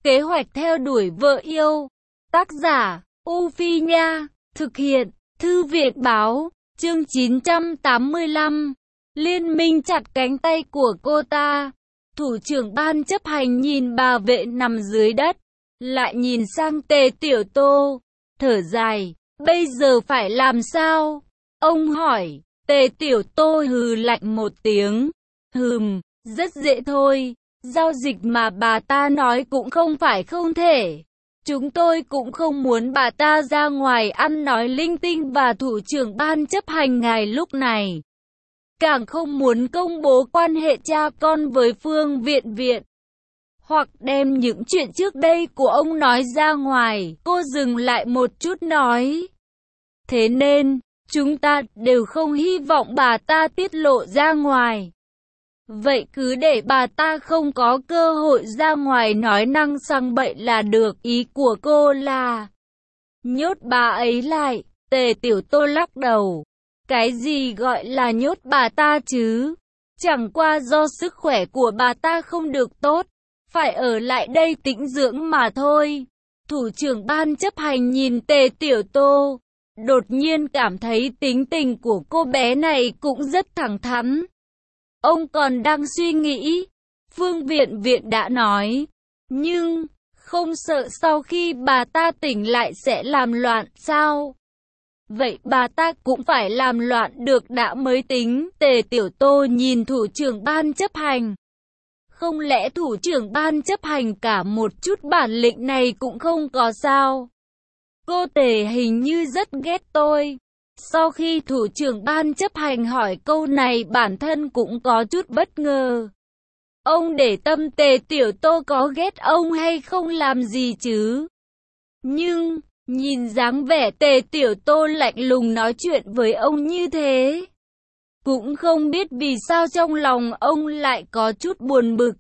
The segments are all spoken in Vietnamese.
Kế hoạch theo đuổi vợ yêu. Tác giả, U Phi Nha. Thực hiện, Thư viện Báo. Chương 985. Liên minh chặt cánh tay của cô ta. Thủ trưởng ban chấp hành nhìn bà vệ nằm dưới đất, lại nhìn sang Tề Tiểu Tô, thở dài. Bây giờ phải làm sao? Ông hỏi. Tề Tiểu Tô hừ lạnh một tiếng. Rất dễ thôi. Giao dịch mà bà ta nói cũng không phải không thể. Chúng tôi cũng không muốn bà ta ra ngoài ăn nói linh tinh và thủ trưởng ban chấp hành ngài lúc này. Càng không muốn công bố quan hệ cha con với Phương Viện, hoặc đem những chuyện trước đây của ông nói ra ngoài. Cô dừng lại một chút nói. Thế nên, chúng ta đều không hy vọng bà ta tiết lộ ra ngoài. Vậy cứ để bà ta không có cơ hội ra ngoài nói năng sang bậy là được. Ý của cô là nhốt bà ấy lại. Tề Tiểu Tô lắc đầu. Cái gì gọi là nhốt bà ta chứ? Chẳng qua do sức khỏe của bà ta không được tốt, phải ở lại đây tĩnh dưỡng mà thôi. Thủ trưởng ban chấp hành nhìn Tề Tiểu Tô, đột nhiên cảm thấy tính tình của cô bé này cũng rất thẳng thắn. Ông còn đang suy nghĩ, Phương Viện đã nói, nhưng không sợ sau khi bà ta tỉnh lại sẽ làm loạn sao? Vậy bà ta cũng phải làm loạn được đã mới tính. Tề Tiểu Tô nhìn thủ trưởng ban chấp hành. Không lẽ thủ trưởng ban chấp hành cả một chút bản lĩnh này cũng không có sao? Cô Tề hình như rất ghét tôi. Sau khi thủ trưởng ban chấp hành hỏi câu này, bản thân cũng có chút bất ngờ. Ông để tâm Tề Tiểu Tô có ghét ông hay không làm gì chứ? Nhưng nhìn dáng vẻ Tề Tiểu Tô lạnh lùng nói chuyện với ông như thế, cũng không biết vì sao trong lòng ông lại có chút buồn bực.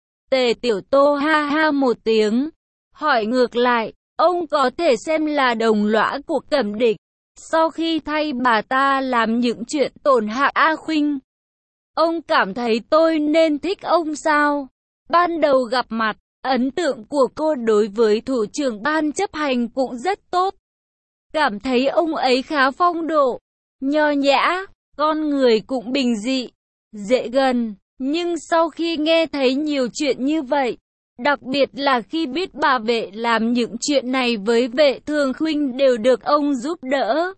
Tề Tiểu Tô ha ha một tiếng, hỏi ngược lại, ông có thể xem là đồng lõa của Cẩm Địch, sau khi thay bà ta làm những chuyện tổn hại A Khuynh. Ông cảm thấy tôi nên thích ông sao? Ban đầu gặp mặt, ấn tượng của cô đối với thủ trưởng ban chấp hành cũng rất tốt. Cảm thấy ông ấy khá phong độ, nho nhã, con người cũng bình dị, dễ gần. Nhưng sau khi nghe thấy nhiều chuyện như vậy, đặc biệt là khi biết bà vệ làm những chuyện này với Vệ Thường Khuynh đều được ông giúp đỡ,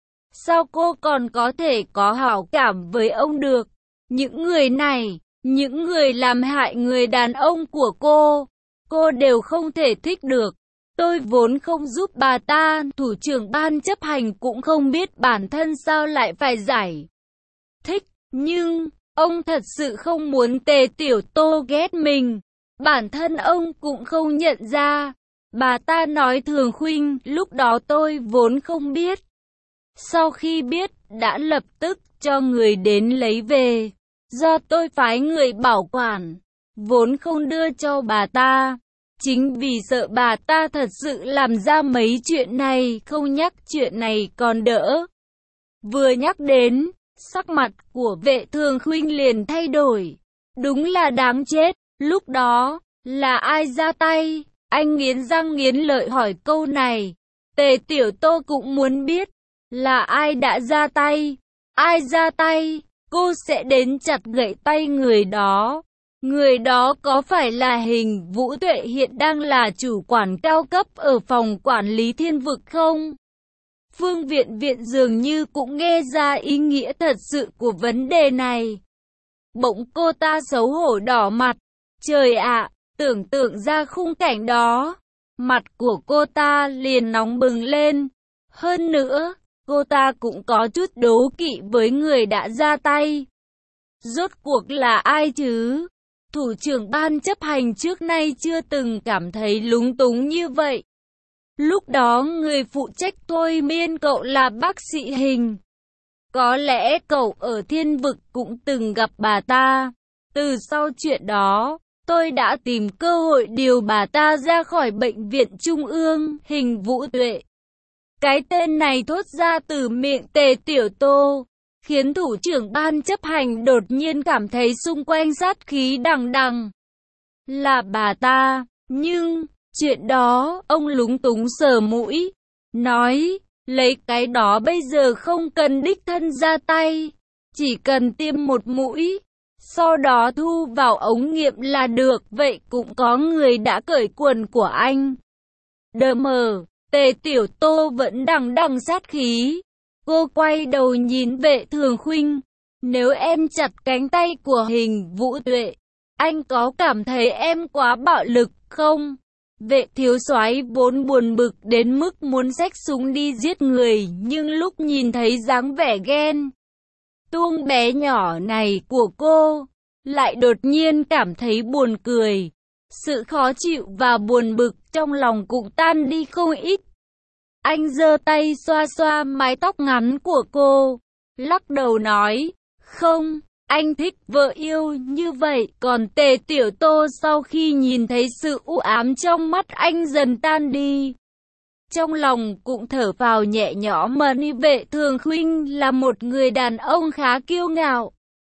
sao cô còn có thể có hảo cảm với ông được? Những người này, những người làm hại người đàn ông của cô đều không thể thích được. Tôi vốn không giúp bà ta, thủ trưởng ban chấp hành cũng không biết bản thân sao lại phải giải thích. Nhưng, ông thật sự không muốn Tề Tiểu Tô ghét mình. Bản thân ông cũng không nhận ra. Bà ta nói Thường Khuynh, lúc đó tôi vốn không biết. Sau khi biết, đã lập tức cho người đến lấy về. Do tôi phái người bảo quản, vốn không đưa cho bà ta. Chính vì sợ bà ta thật sự làm ra mấy chuyện này, không nhắc chuyện này còn đỡ. Vừa nhắc đến, sắc mặt của Vệ Thường Khuynh liền thay đổi. Đúng là đáng chết, lúc đó, là ai ra tay? Anh nghiến răng nghiến lợi hỏi câu này. Tề Tiểu Tô cũng muốn biết, là ai đã ra tay? Ai ra tay? Cô sẽ đến chặt gãy tay người đó. Người đó có phải là Hình Vũ Tuệ hiện đang là chủ quản cao cấp ở phòng quản lý Thiên Vực không? Phương Viện dường như cũng nghe ra ý nghĩa thật sự của vấn đề này. Bỗng cô ta xấu hổ đỏ mặt. Trời ạ, tưởng tượng ra khung cảnh đó, mặt của cô ta liền nóng bừng lên. Hơn nữa, cô ta cũng có chút đố kỵ với người đã ra tay. Rốt cuộc là ai chứ? Thủ trưởng ban chấp hành trước nay chưa từng cảm thấy lúng túng như vậy. Lúc đó người phụ trách thôi miên cậu là bác sĩ Hình. Có lẽ cậu ở Thiên Vực cũng từng gặp bà ta. Từ sau chuyện đó, tôi đã tìm cơ hội điều bà ta ra khỏi bệnh viện Trung ương. Hình Vũ Tuệ. Cái tên này thốt ra từ miệng Tề Tiểu Tô, khiến thủ trưởng ban chấp hành đột nhiên cảm thấy xung quanh sát khí đằng đằng. Là bà ta, nhưng Chuyện đó, ông lúng túng sờ mũi, nói, lấy cái đó bây giờ không cần đích thân ra tay, chỉ cần tiêm một mũi, sau đó thu vào ống nghiệm là được. Vậy cũng có người đã cởi quần của anh. Đờ mờ, Tề Tiểu Tô vẫn đằng đằng sát khí. Cô quay đầu nhìn Vệ Thường Khuynh. Nếu em chặt cánh tay của Hình Vũ Tuệ, anh có cảm thấy em quá bạo lực không? Vệ thiếu soái vốn buồn bực đến mức muốn xách súng đi giết người, nhưng lúc nhìn thấy dáng vẻ ghen tuông bé nhỏ này của cô, lại đột nhiên cảm thấy buồn cười. Sự khó chịu và buồn bực trong lòng cũng tan đi không ít. Anh giơ tay xoa xoa mái tóc ngắn của cô, lắc đầu nói, không, anh thích vợ yêu như vậy. Còn Tề Tiểu Tô sau khi nhìn thấy sự u ám trong mắt anh dần tan đi, trong lòng cũng thở phào nhẹ nhõm. Vệ Thường Khuynh là một người đàn ông khá kiêu ngạo.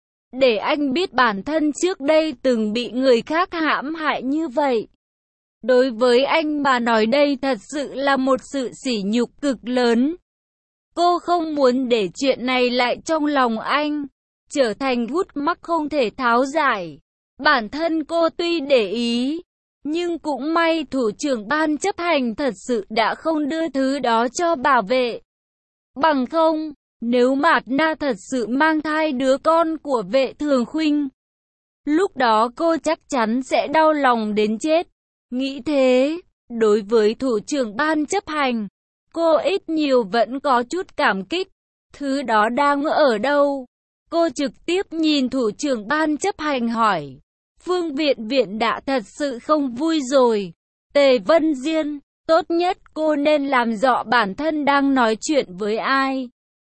Để anh biết bản thân trước đây từng bị người khác hãm hại như vậy, đối với anh mà nói đây thật sự là một sự sỉ nhục cực lớn. Cô không muốn để chuyện này lại trong lòng anh trở thành gút mắc không thể tháo giải. Bản thân cô tuy để ý, nhưng cũng may thủ trưởng ban chấp hành thật sự đã không đưa thứ đó cho bảo vệ. Bằng không, nếu Mạt Na thật sự mang thai đứa con của Vệ Thường Khuynh, lúc đó cô chắc chắn sẽ đau lòng đến chết. Nghĩ thế, đối với thủ trưởng ban chấp hành, cô ít nhiều vẫn có chút cảm kích. Thứ đó đang ở đâu? Cô trực tiếp nhìn thủ trưởng ban chấp hành hỏi. Phương Viện đã thật sự không vui rồi. Tề Vân Diên, tốt nhất cô nên làm rõ bản thân đang nói chuyện với ai.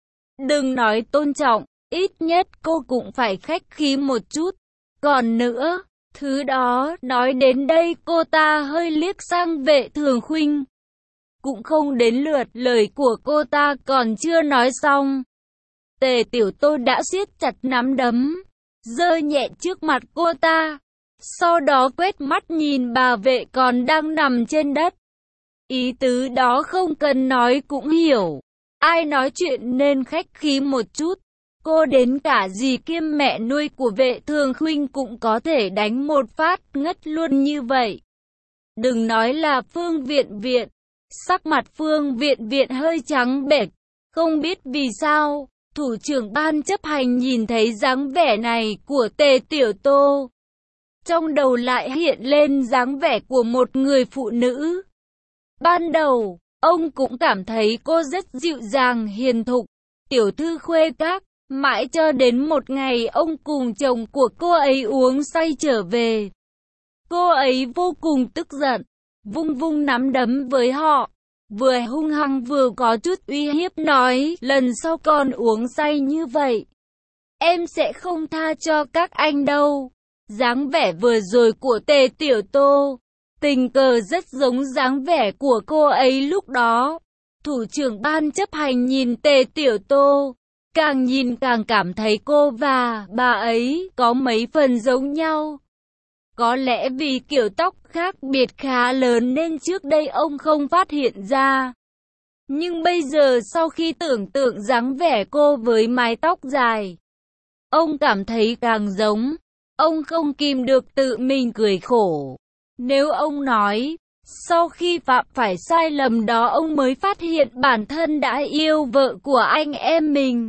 Đừng nói tôn trọng, ít nhất cô cũng phải khách khí một chút. Còn nữa, thứ đó, nói đến đây cô ta hơi liếc sang Vệ Thường Khuynh. Cũng không đến lượt, lời của cô ta còn chưa nói xong. Tề Tiểu Tô đã siết chặt nắm đấm, giơ nhẹ trước mặt cô ta. Sau đó quét mắt nhìn bà Vệ còn đang nằm trên đất. Ý tứ đó không cần nói cũng hiểu. Ai nói chuyện nên khách khí một chút. Cô đến cả dì kiêm mẹ nuôi của Vệ Thường Khuynh cũng có thể đánh một phát ngất luôn như vậy. Đừng nói là Phương Viện. Sắc mặt Phương Viện hơi trắng bệch. Không biết vì sao, thủ trưởng ban chấp hành nhìn thấy dáng vẻ này của Tề Tiểu Tô, trong đầu lại hiện lên dáng vẻ của một người phụ nữ. Ban đầu, ông cũng cảm thấy cô rất dịu dàng hiền thục, tiểu thư khuê các. Mãi cho đến một ngày ông cùng chồng của cô ấy uống say trở về. Cô ấy vô cùng tức giận, vung vung nắm đấm với họ, vừa hung hăng vừa có chút uy hiếp nói, lần sau còn uống say như vậy, em sẽ không tha cho các anh đâu. Dáng vẻ vừa rồi của Tề Tiểu Tô, tình cờ rất giống dáng vẻ của cô ấy lúc đó. Thủ trưởng ban chấp hành nhìn Tề Tiểu Tô, càng nhìn càng cảm thấy cô và bà ấy có mấy phần giống nhau. Có lẽ vì kiểu tóc khác biệt khá lớn nên trước đây ông không phát hiện ra. Nhưng bây giờ sau khi tưởng tượng dáng vẻ cô với mái tóc dài, ông cảm thấy càng giống. Ông không kìm được tự mình cười khổ. Nếu ông nói, sau khi phạm phải sai lầm đó ông mới phát hiện bản thân đã yêu vợ của anh em mình,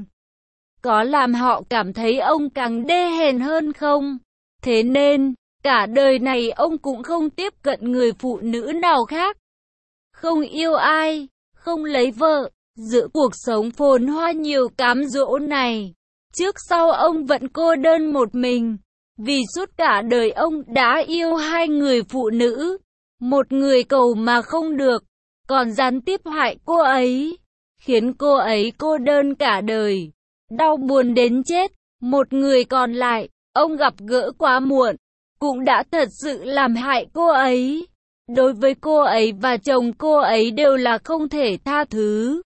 có làm họ cảm thấy ông càng đê hèn hơn không? Thế nên, cả đời này ông cũng không tiếp cận người phụ nữ nào khác. Không yêu ai, không lấy vợ, giữa cuộc sống phồn hoa nhiều cám dỗ này, trước sau ông vẫn cô đơn một mình. Vì suốt cả đời ông đã yêu hai người phụ nữ, một người cầu mà không được, còn gián tiếp hại cô ấy, khiến cô ấy cô đơn cả đời, đau buồn đến chết. Một người còn lại, ông gặp gỡ quá muộn, cũng đã thật sự làm hại cô ấy. Đối với cô ấy và chồng cô ấy đều là không thể tha thứ.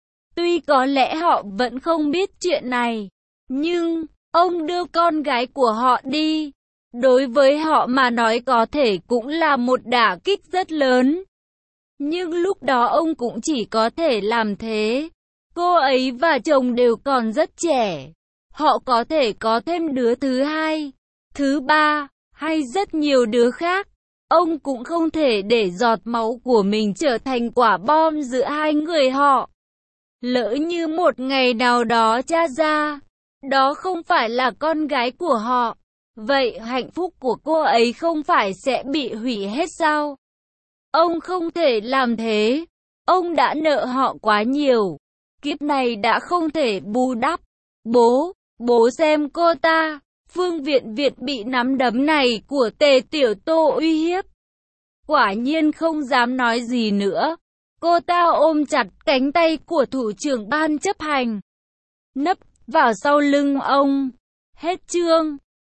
Tuy có lẽ họ vẫn không biết chuyện này, nhưng ông đưa con gái của họ đi, Đối với họ mà nói có thể cũng là một đả kích rất lớn. Nhưng lúc đó ông cũng chỉ có thể làm thế. Cô ấy và chồng đều còn rất trẻ. Họ có thể có thêm đứa thứ hai, thứ ba, hay rất nhiều đứa khác. Ông cũng không thể để giọt máu của mình trở thành quả bom giữa hai người họ. Lỡ như một ngày nào đó tra ra, đó không phải là con gái của họ, vậy hạnh phúc của cô ấy không phải sẽ bị hủy hết sao? Ông không thể làm thế. Ông đã nợ họ quá nhiều. Kiếp này đã không thể bù đắp. Bố xem cô ta. Phương Viện Việt bị nắm đấm này của Tề Tiểu Tô uy hiếp. Quả nhiên không dám nói gì nữa. Cô ta ôm chặt cánh tay của thủ trưởng ban chấp hành, nấp vào sau lưng ông. Hết chương.